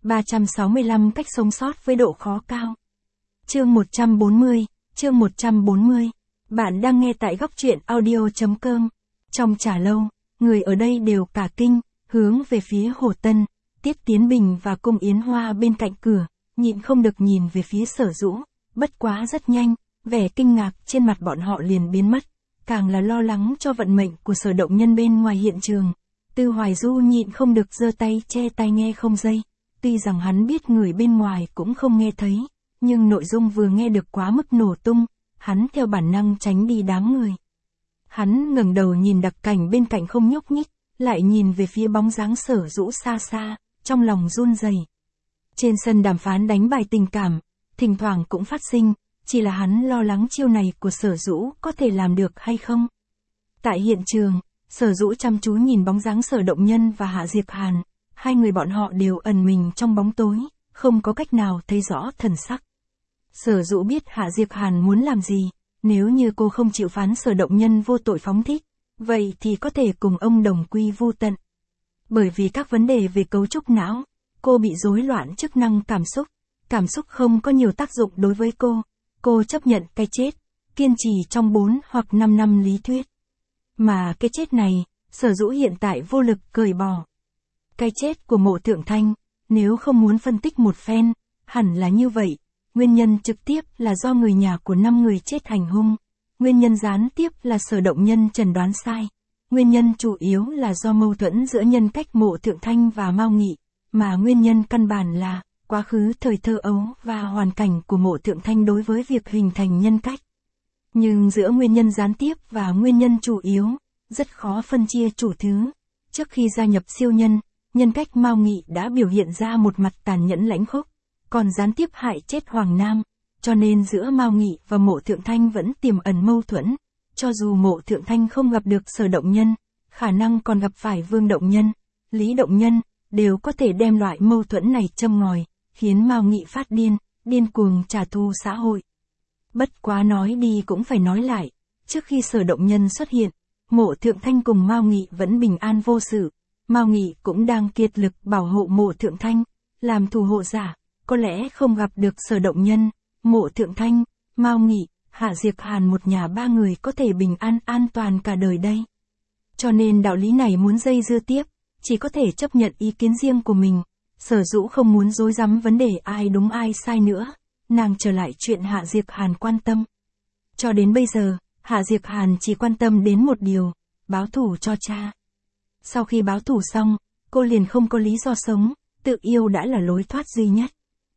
365 cách sống sót với độ khó cao. Chương 140. Bạn đang nghe tại góc truyện audio.com. Trong chả lâu, người ở đây đều cả kinh, hướng về phía Hồ Tân, Tiết Tiến Bình và Cung Yến Hoa bên cạnh cửa, nhịn không được nhìn về phía Sở Dũ, bất quá rất nhanh, vẻ kinh ngạc trên mặt bọn họ liền biến mất, càng là lo lắng cho vận mệnh của Sở Động Nhân bên ngoài hiện trường. Tư Hoài Du nhịn không được giơ tay che tai nghe không dây, tuy rằng hắn biết người bên ngoài cũng không nghe thấy, nhưng nội dung vừa nghe được quá mức nổ tung, hắn theo bản năng tránh đi đám người. Hắn ngẩng đầu nhìn đặc cảnh bên cạnh không nhúc nhích, lại nhìn về phía bóng dáng Sở Dũ xa xa, trong lòng run rẩy. Trên sân đàm phán đánh bài tình cảm, thỉnh thoảng cũng phát sinh, chỉ là hắn lo lắng chiêu này của Sở Dũ có thể làm được hay không. Tại hiện trường, Sở Dũ chăm chú nhìn bóng dáng Sở Động Nhân và Hạ Diệp Hàn, hai người bọn họ đều ẩn mình trong bóng tối, không có cách nào thấy rõ thần sắc. Sở Dũ biết Hạ Diệp Hàn muốn làm gì, nếu như cô không chịu phán Sở Động Nhân vô tội phóng thích, vậy thì có thể cùng ông đồng quy vu tận. Bởi vì các vấn đề về cấu trúc não, cô bị rối loạn chức năng cảm xúc không có nhiều tác dụng đối với cô chấp nhận cái chết, kiên trì trong 4 hoặc 5 năm lý thuyết. Mà cái chết này, Sở Dũ hiện tại vô lực cởi bỏ. Cái chết của Mộ Thượng Thanh, nếu không muốn phân tích một phen, hẳn là như vậy, nguyên nhân trực tiếp là do người nhà của 5 người chết hành hung, nguyên nhân gián tiếp là Sở Động Nhân chẩn đoán sai, nguyên nhân chủ yếu là do mâu thuẫn giữa nhân cách Mộ Thượng Thanh và Mao Nghị, mà nguyên nhân căn bản là quá khứ thời thơ ấu và hoàn cảnh của Mộ Thượng Thanh đối với việc hình thành nhân cách. Nhưng giữa nguyên nhân gián tiếp và nguyên nhân chủ yếu, rất khó phân chia chủ thứ. Trước khi gia nhập siêu nhân cách Mao Nghị đã biểu hiện ra một mặt tàn nhẫn lãnh khốc, còn gián tiếp hại chết Hoàng Nam, cho nên giữa Mao Nghị và Mộ Thượng Thanh vẫn tiềm ẩn mâu thuẫn. Cho dù Mộ Thượng Thanh không gặp được Sở Động Nhân, khả năng còn gặp phải Vương Động Nhân, Lý Động Nhân, đều có thể đem loại mâu thuẫn này châm ngòi, khiến Mao Nghị phát điên cuồng trả thù xã hội. Bất quá nói đi cũng phải nói lại, trước khi Sở Động Nhân xuất hiện, Mộ Thượng Thanh cùng Mao Nghị vẫn bình an vô sự, Mao Nghị cũng đang kiệt lực bảo hộ Mộ Thượng Thanh, làm thủ hộ giả, có lẽ không gặp được Sở Động Nhân, Mộ Thượng Thanh, Mao Nghị, Hạ Diệp Hàn một nhà 3 người có thể bình an toàn cả đời đây. Cho nên đạo lý này muốn dây dưa tiếp, chỉ có thể chấp nhận ý kiến riêng của mình. Sở Dũ không muốn rối rắm vấn đề ai đúng ai sai nữa, nàng trở lại chuyện Hạ Diệp Hàn quan tâm. Cho đến bây giờ, Hạ Diệp Hàn chỉ quan tâm đến một điều, báo thù cho cha. Sau khi báo thù xong, cô liền không có lý do sống, tự yêu đã là lối thoát duy nhất.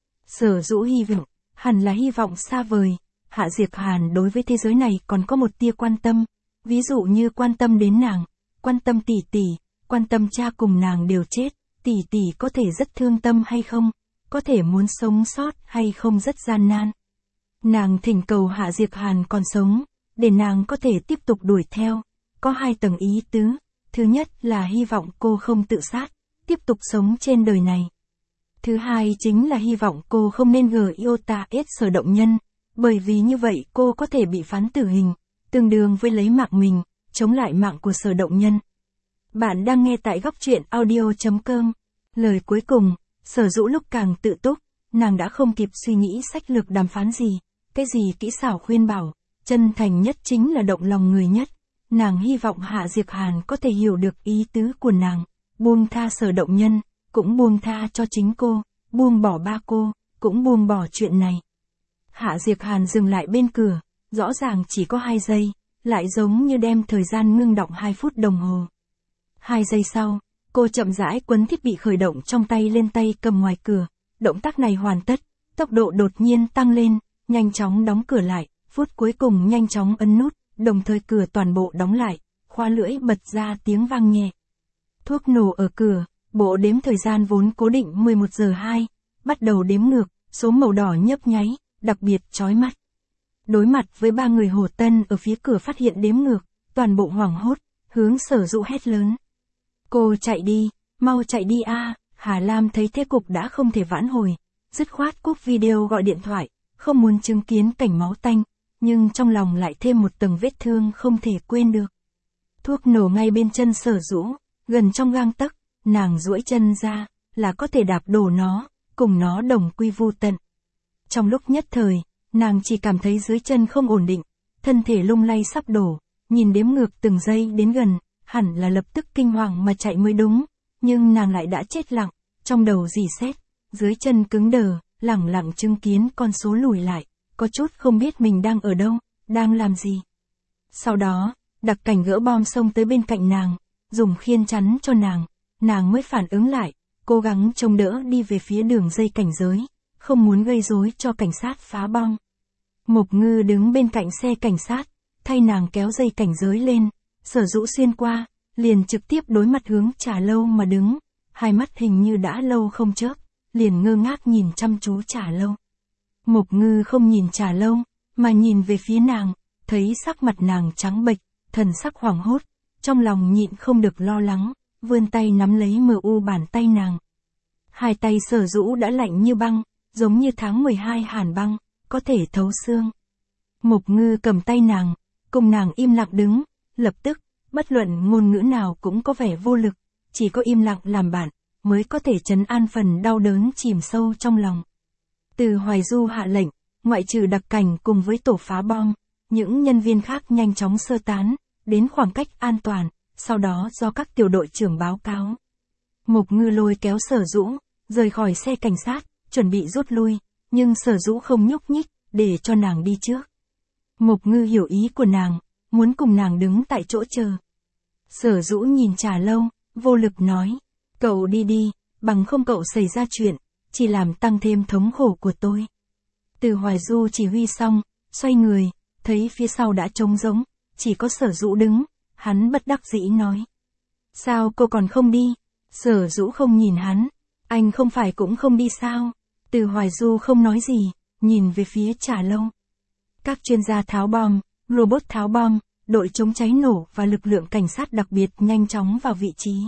Sở Dũ hy vọng, hẳn là hy vọng xa vời, Hạ Diệp Hàn đối với thế giới này còn có một tia quan tâm, ví dụ như quan tâm đến nàng, quan tâm tỷ tỷ, quan tâm cha cùng nàng đều chết, tỷ tỷ có thể rất thương tâm hay không, có thể muốn sống sót hay không rất gian nan. Nàng thỉnh cầu Hạ Diệp Hàn còn sống, để nàng có thể tiếp tục đuổi theo, có 2 tầng ý tứ, thứ nhất là hy vọng cô không tự sát, tiếp tục sống trên đời này. Thứ hai chính là hy vọng cô không nên GIOTA-S Sở Động Nhân, bởi vì như vậy cô có thể bị phán tử hình, tương đương với lấy mạng mình, chống lại mạng của Sở Động Nhân. Bạn đang nghe tại góc truyện audio.com. Lời cuối cùng, Sở Dũ lúc càng tự túc, nàng đã không kịp suy nghĩ sách lược đàm phán gì, cái gì kỹ xảo khuyên bảo, chân thành nhất chính là động lòng người nhất. Nàng hy vọng Hạ Diệp Hàn có thể hiểu được ý tứ của nàng, buông tha Sở Động Nhân, cũng buông tha cho chính cô, buông bỏ ba cô, cũng buông bỏ chuyện này. Hạ Diệp Hàn dừng lại bên cửa, rõ ràng chỉ có 2 giây, lại giống như đem thời gian ngưng đọng 2 phút đồng hồ. 2 giây sau, cô chậm rãi quấn thiết bị khởi động trong tay lên tay cầm ngoài cửa, động tác này hoàn tất, tốc độ đột nhiên tăng lên, nhanh chóng đóng cửa lại, phút cuối cùng nhanh chóng ấn nút, đồng thời cửa toàn bộ đóng lại, khóa lưỡi bật ra tiếng vang nhẹ. Thuốc nổ ở cửa, bộ đếm thời gian vốn cố định 11 giờ 2, bắt đầu đếm ngược, số màu đỏ nhấp nháy, đặc biệt chói mắt. Đối mặt với 3 người Hồ Tân ở phía cửa phát hiện đếm ngược, toàn bộ hoảng hốt, hướng Sở Dũ hét lớn. Cô chạy đi, mau chạy đi a! Hà Lam thấy thế cục đã không thể vãn hồi, dứt khoát cúp video gọi điện thoại, không muốn chứng kiến cảnh máu tanh, nhưng trong lòng lại thêm một tầng vết thương không thể quên được. Thuốc nổ ngay bên chân Sở Dũ, gần trong gang tấc, nàng duỗi chân ra, là có thể đạp đổ nó, cùng nó đồng quy vu tận. Trong lúc nhất thời, nàng chỉ cảm thấy dưới chân không ổn định, thân thể lung lay sắp đổ, nhìn đếm ngược từng giây đến gần, hẳn là lập tức kinh hoàng mà chạy mới đúng, nhưng nàng lại đã chết lặng, trong đầu rỉ sét, dưới chân cứng đờ, lẳng lặng chứng kiến con số lùi lại, có chút không biết mình đang ở đâu, đang làm gì. Sau đó, Đặc Cảnh gỡ bom xông tới bên cạnh nàng, dùng khiên chắn cho nàng mới phản ứng lại, cố gắng chống đỡ đi về phía đường dây cảnh giới, không muốn gây rối cho cảnh sát phá bom. Mộc Ngư đứng bên cạnh xe cảnh sát, thay nàng kéo dây cảnh giới lên, Sở Dũ xuyên qua, liền trực tiếp đối mặt hướng Trà Lâu mà đứng, hai mắt hình như đã lâu không chớp, liền ngơ ngác nhìn chăm chú Trà Lâu. Mộc Ngư không nhìn Trà Lâu, mà nhìn về phía nàng, thấy sắc mặt nàng trắng bệch, thần sắc hoảng hốt, trong lòng nhịn không được lo lắng, vươn tay nắm lấy mu bàn tay nàng. Hai tay Sở Dũ đã lạnh như băng, giống như tháng 12 hàn băng, có thể thấu xương. Mộc Ngư cầm tay nàng, cùng nàng im lặng đứng, lập tức, bất luận ngôn ngữ nào cũng có vẻ vô lực, chỉ có im lặng làm bạn, mới có thể trấn an phần đau đớn chìm sâu trong lòng. Từ Hoài Du hạ lệnh, ngoại trừ Đặc Cảnh cùng với tổ phá bom, những nhân viên khác nhanh chóng sơ tán, đến khoảng cách an toàn, sau đó do các tiểu đội trưởng báo cáo. Mộc Ngư lôi kéo Sở Dũ, rời khỏi xe cảnh sát, chuẩn bị rút lui, nhưng Sở Dũ không nhúc nhích, để cho nàng đi trước. Mộc Ngư hiểu ý của nàng, muốn cùng nàng đứng tại chỗ chờ. Sở Dũ nhìn Trà Lâu, vô lực nói, cậu đi đi, bằng không cậu xảy ra chuyện, chỉ làm tăng thêm thống khổ của tôi. Từ Hoài Du chỉ huy xong, xoay người, thấy phía sau đã trống rỗng, chỉ có Sở Dũ đứng, hắn bất đắc dĩ nói. Sao cô còn không đi? Sở Dũ không nhìn hắn, anh không phải cũng không đi sao? Từ Hoài Du không nói gì, nhìn về phía Trà Lâu. Các chuyên gia tháo bom, robot tháo bom, đội chống cháy nổ và lực lượng cảnh sát đặc biệt nhanh chóng vào vị trí.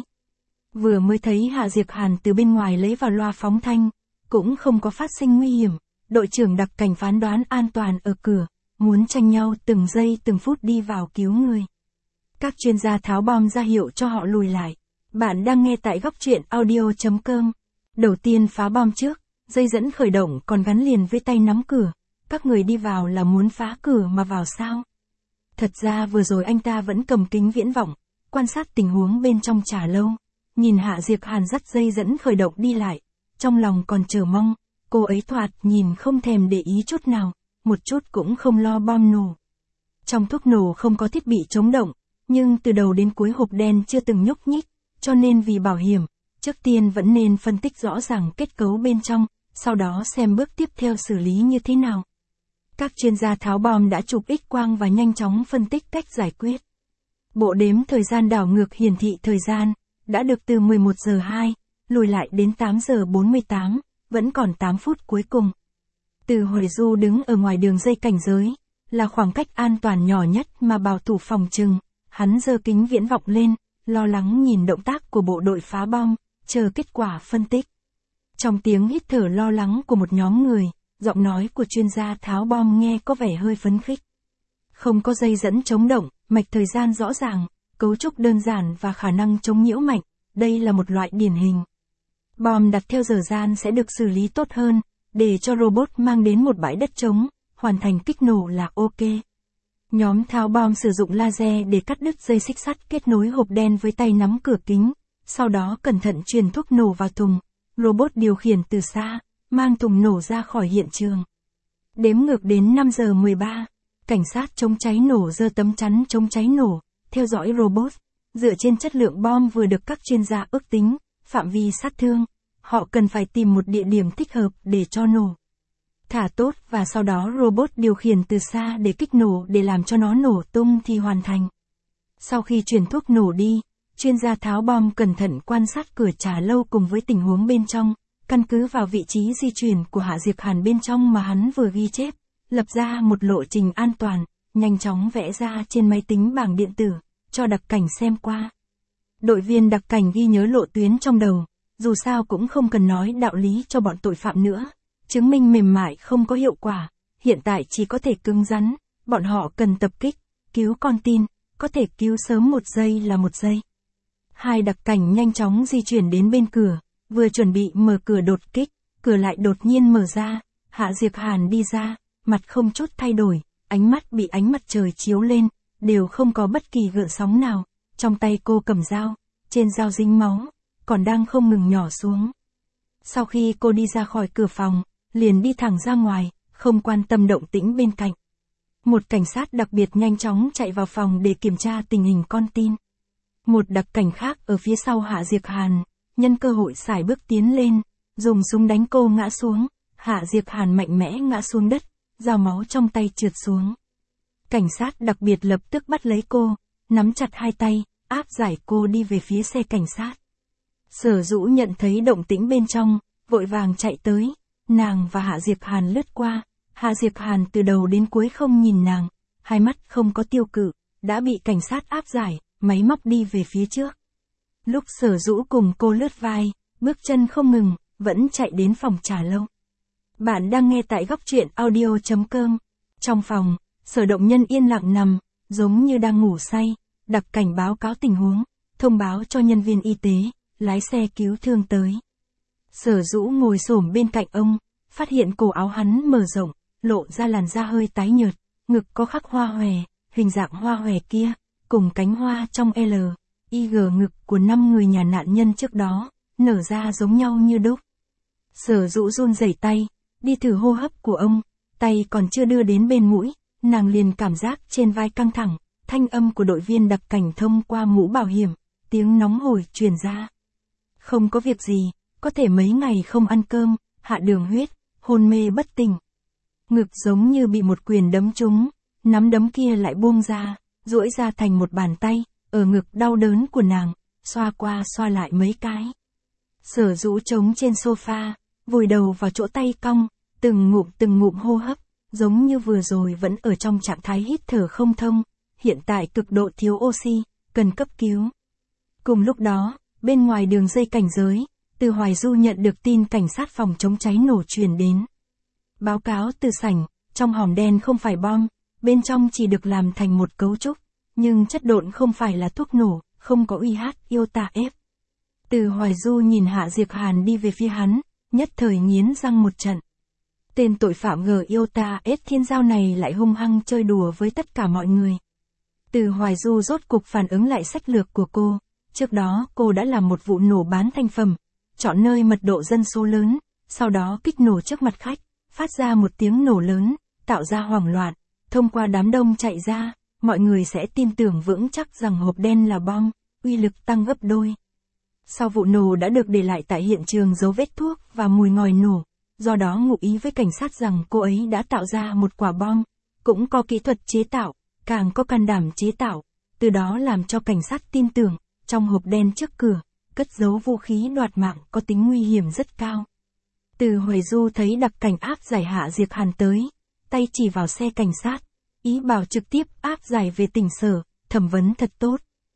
Vừa mới thấy Hạ Diệp Hàn từ bên ngoài lấy vào loa phóng thanh, cũng không có phát sinh nguy hiểm, đội trưởng Đặc Cảnh phán đoán an toàn ở cửa, muốn tranh nhau từng giây từng phút đi vào cứu người. Các chuyên gia tháo bom ra hiệu cho họ lùi lại. Bạn đang nghe tại góc truyện audio.com. Đầu tiên phá bom trước, dây dẫn khởi động còn gắn liền với tay nắm cửa. Các người đi vào là muốn phá cửa mà vào sao? Thật ra vừa rồi anh ta vẫn cầm kính viễn vọng, quan sát tình huống bên trong Trà Lâu. Nhìn Hạ Diệp Hàn dắt dây dẫn khởi động đi lại, trong lòng còn chờ mong, cô ấy thoạt nhìn không thèm để ý chút nào, một chút cũng không lo bom nổ. Trong thuốc nổ không có thiết bị chống động, nhưng từ đầu đến cuối hộp đen chưa từng nhúc nhích, cho nên vì bảo hiểm, trước tiên vẫn nên phân tích rõ ràng kết cấu bên trong, sau đó xem bước tiếp theo xử lý như thế nào. Các chuyên gia tháo bom đã chụp X-quang và nhanh chóng phân tích cách giải quyết. Bộ đếm thời gian đảo ngược hiển thị thời gian, đã được từ 11 giờ 2, lùi lại đến 8 giờ 48, vẫn còn 8 phút cuối cùng. Từ Hoài Du đứng ở ngoài đường dây cảnh giới, là khoảng cách an toàn nhỏ nhất mà bảo thủ phòng trừng, hắn giơ kính viễn vọng lên, lo lắng nhìn động tác của bộ đội phá bom, chờ kết quả phân tích. Trong tiếng hít thở lo lắng của một nhóm người, giọng nói của chuyên gia tháo bom nghe có vẻ hơi phấn khích. Không có dây dẫn chống động, mạch thời gian rõ ràng, cấu trúc đơn giản và khả năng chống nhiễu mạnh, đây là một loại điển hình. Bom đặt theo giờ gian sẽ được xử lý tốt hơn, để cho robot mang đến một bãi đất trống, hoàn thành kích nổ là ok. Nhóm tháo bom sử dụng laser để cắt đứt dây xích sắt kết nối hộp đen với tay nắm cửa kính, sau đó cẩn thận truyền thuốc nổ vào thùng, robot điều khiển từ xa, mang thùng nổ ra khỏi hiện trường. Đếm ngược đến 5 giờ 13, cảnh sát chống cháy nổ giơ tấm chắn chống cháy nổ, theo dõi robot, dựa trên chất lượng bom vừa được các chuyên gia ước tính, phạm vi sát thương, họ cần phải tìm một địa điểm thích hợp để cho nổ. Thả tốt và sau đó robot điều khiển từ xa để kích nổ để làm cho nó nổ tung thì hoàn thành. Sau khi truyền thuốc nổ đi, chuyên gia tháo bom cẩn thận quan sát cửa Trà Lâu cùng với tình huống bên trong, căn cứ vào vị trí di chuyển của Hạ Diệp Hàn bên trong mà hắn vừa ghi chép, lập ra một lộ trình an toàn, nhanh chóng vẽ ra trên máy tính bảng điện tử, cho Đặc Cảnh xem qua. Đội viên Đặc Cảnh ghi nhớ lộ tuyến trong đầu, dù sao cũng không cần nói đạo lý cho bọn tội phạm nữa. Chứng minh mềm mại không có hiệu quả, hiện tại chỉ có thể cứng rắn, bọn họ cần tập kích, cứu con tin, có thể cứu sớm 1 giây là 1 giây. Hai Đặc Cảnh nhanh chóng di chuyển đến bên cửa, vừa chuẩn bị mở cửa đột kích, cửa lại đột nhiên mở ra, Hạ Diệp Hàn đi ra, mặt không chút thay đổi, ánh mắt bị ánh mặt trời chiếu lên, đều không có bất kỳ gợn sóng nào, trong tay cô cầm dao, trên dao dính máu, còn đang không ngừng nhỏ xuống. Sau khi cô đi ra khỏi cửa phòng, liền đi thẳng ra ngoài, không quan tâm động tĩnh bên cạnh. Một cảnh sát đặc biệt nhanh chóng chạy vào phòng để kiểm tra tình hình con tin. Một đặc cảnh khác ở phía sau Hạ Diệp Hàn, nhân cơ hội sải bước tiến lên, dùng súng đánh cô ngã xuống, Hạ Diệp Hàn mạnh mẽ ngã xuống đất, dao máu trong tay trượt xuống. Cảnh sát đặc biệt lập tức bắt lấy cô, nắm chặt hai tay, áp giải cô đi về phía xe cảnh sát. Sở Dũ nhận thấy động tĩnh bên trong, vội vàng chạy tới, nàng và Hạ Diệp Hàn lướt qua, Hạ Diệp Hàn từ đầu đến cuối không nhìn nàng, hai mắt không có tiêu cự, đã bị cảnh sát áp giải, máy móc đi về phía trước. Lúc Sở Dũ cùng cô lướt vai, bước chân không ngừng, vẫn chạy đến phòng trà lâu. Bạn đang nghe tại góc truyện audio.com. Trong phòng, Sở Động Nhân yên lặng nằm, giống như đang ngủ say, đặc cảnh báo cáo tình huống, thông báo cho nhân viên y tế, lái xe cứu thương tới. Sở Dũ ngồi xổm bên cạnh ông, phát hiện cổ áo hắn mở rộng, lộ ra làn da hơi tái nhợt, ngực có khắc hoa hòe, hình dạng hoa hòe kia, cùng cánh hoa trong L, Y G ngực của 5 người nhà nạn nhân trước đó, nở ra giống nhau như đúc. Sở Dũ run rẩy tay, đi thử hô hấp của ông, tay còn chưa đưa đến bên mũi, nàng liền cảm giác trên vai căng thẳng, thanh âm của đội viên đặc cảnh thông qua mũ bảo hiểm, tiếng nóng hổi truyền ra. Không có việc gì, có thể mấy ngày không ăn cơm, hạ đường huyết, hôn mê bất tỉnh. Ngực giống như bị một quyền đấm trúng, nắm đấm kia lại buông ra, duỗi ra thành một bàn tay, ở ngực đau đớn của nàng, xoa qua xoa lại mấy cái. Sở Dũ trống trên sofa, vùi đầu vào chỗ tay cong, từng ngụm hô hấp, giống như vừa rồi vẫn ở trong trạng thái hít thở không thông, hiện tại cực độ thiếu oxy, cần cấp cứu. Cùng lúc đó, bên ngoài đường dây cảnh giới, Từ Hoài Du nhận được tin cảnh sát phòng chống cháy nổ truyền đến. Báo cáo từ sảnh, trong hòm đen không phải bom, bên trong chỉ được làm thành một cấu trúc, nhưng chất độn không phải là thuốc nổ, không có iota F. Từ Hoài Du nhìn Hạ Diệp Hàn đi về phía hắn, nhất thời nghiến răng một trận. Tên tội phạm iota F Thiên Giao này lại hung hăng chơi đùa với tất cả mọi người. Từ Hoài Du rốt cục phản ứng lại sách lược của cô, trước đó cô đã làm một vụ nổ bán thành phẩm, chọn nơi mật độ dân số lớn, sau đó kích nổ trước mặt khách, phát ra một tiếng nổ lớn, tạo ra hoảng loạn, thông qua đám đông chạy ra, mọi người sẽ tin tưởng vững chắc rằng hộp đen là bom, uy lực tăng gấp đôi. Sau vụ nổ đã được để lại tại hiện trường dấu vết thuốc và mùi ngòi nổ, do đó ngụ ý với cảnh sát rằng cô ấy đã tạo ra một quả bom, cũng có kỹ thuật chế tạo, càng có can đảm chế tạo, từ đó làm cho cảnh sát tin tưởng, trong hộp đen trước cửa, cất giấu vũ khí đoạt mạng có tính nguy hiểm rất cao. Từ Hoài Du thấy đặc cảnh áp giải Hạ Diệp Hàn tới, tay chỉ vào xe cảnh sát, ý bảo trực tiếp áp giải về tỉnh Sở, thẩm vấn thật tốt.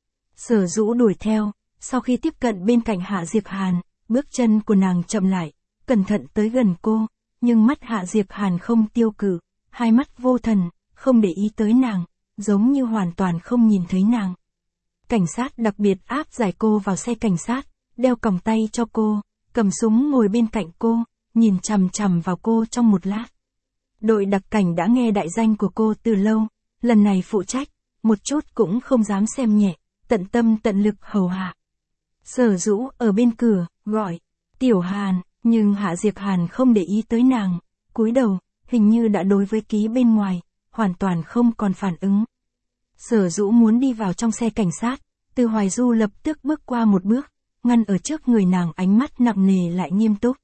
Sở Dũ đuổi theo, sau khi tiếp cận bên cạnh Hạ Diệp Hàn, bước chân của nàng chậm lại, cẩn thận tới gần cô, nhưng mắt Hạ Diệp Hàn không tiêu cự, hai mắt vô thần, không để ý tới nàng, giống như hoàn toàn không nhìn thấy nàng. Cảnh sát đặc biệt áp giải cô vào xe cảnh sát, đeo còng tay cho cô, cầm súng ngồi bên cạnh cô, nhìn chằm chằm vào cô trong một lát. Đội đặc cảnh đã nghe đại danh của cô từ lâu, lần này phụ trách, một chút cũng không dám xem nhẹ, tận tâm tận lực hầu hạ. Sở Dũ ở bên cửa, gọi, Tiểu Hàn, nhưng Hạ Diệp Hàn không để ý tới nàng, cúi đầu, hình như đã đối với ký bên ngoài, hoàn toàn không còn phản ứng. Sở Dũ muốn đi vào trong xe cảnh sát, Từ Hoài Du lập tức bước qua một bước, ngăn ở trước người nàng, ánh mắt nặng nề lại nghiêm túc.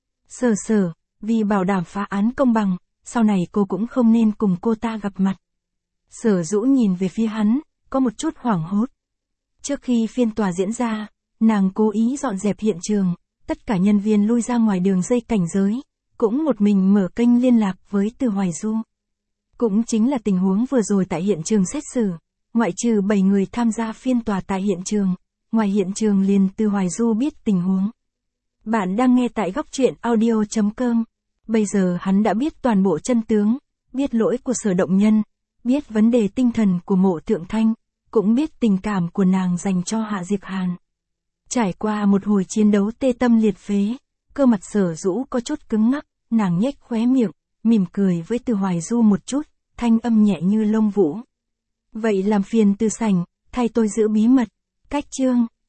Sở, vì bảo đảm phá án công bằng, sau này cô cũng không nên cùng cô ta gặp mặt. Sở Dũ nhìn về phía hắn, có một chút hoảng hốt. Trước khi phiên tòa diễn ra, nàng cố ý dọn dẹp hiện trường, tất cả nhân viên lui ra ngoài đường dây cảnh giới, cũng một mình mở kênh liên lạc với Từ Hoài Du. Cũng chính là tình huống vừa rồi tại hiện trường xét xử, ngoại trừ 7 người tham gia phiên tòa tại hiện trường, ngoài hiện trường liền Từ Hoài Du biết tình huống. Bạn đang nghe tại góc truyện audio.com. Bây giờ hắn đã biết toàn bộ chân tướng, biết lỗi của Sở Động Nhân, biết vấn đề tinh thần của Mộ Thượng Thanh, cũng biết tình cảm của nàng dành cho Hạ Diệp Hàn. Trải qua một hồi chiến đấu tê tâm liệt phế, Cơ mặt Sở Dũ có chút cứng ngắc, nàng nhếch khóe miệng, mỉm cười với Từ Hoài Du một chút, thanh âm nhẹ như lông vũ. Vậy làm phiền Từ Sảnh, thay tôi giữ bí mật. Cách chương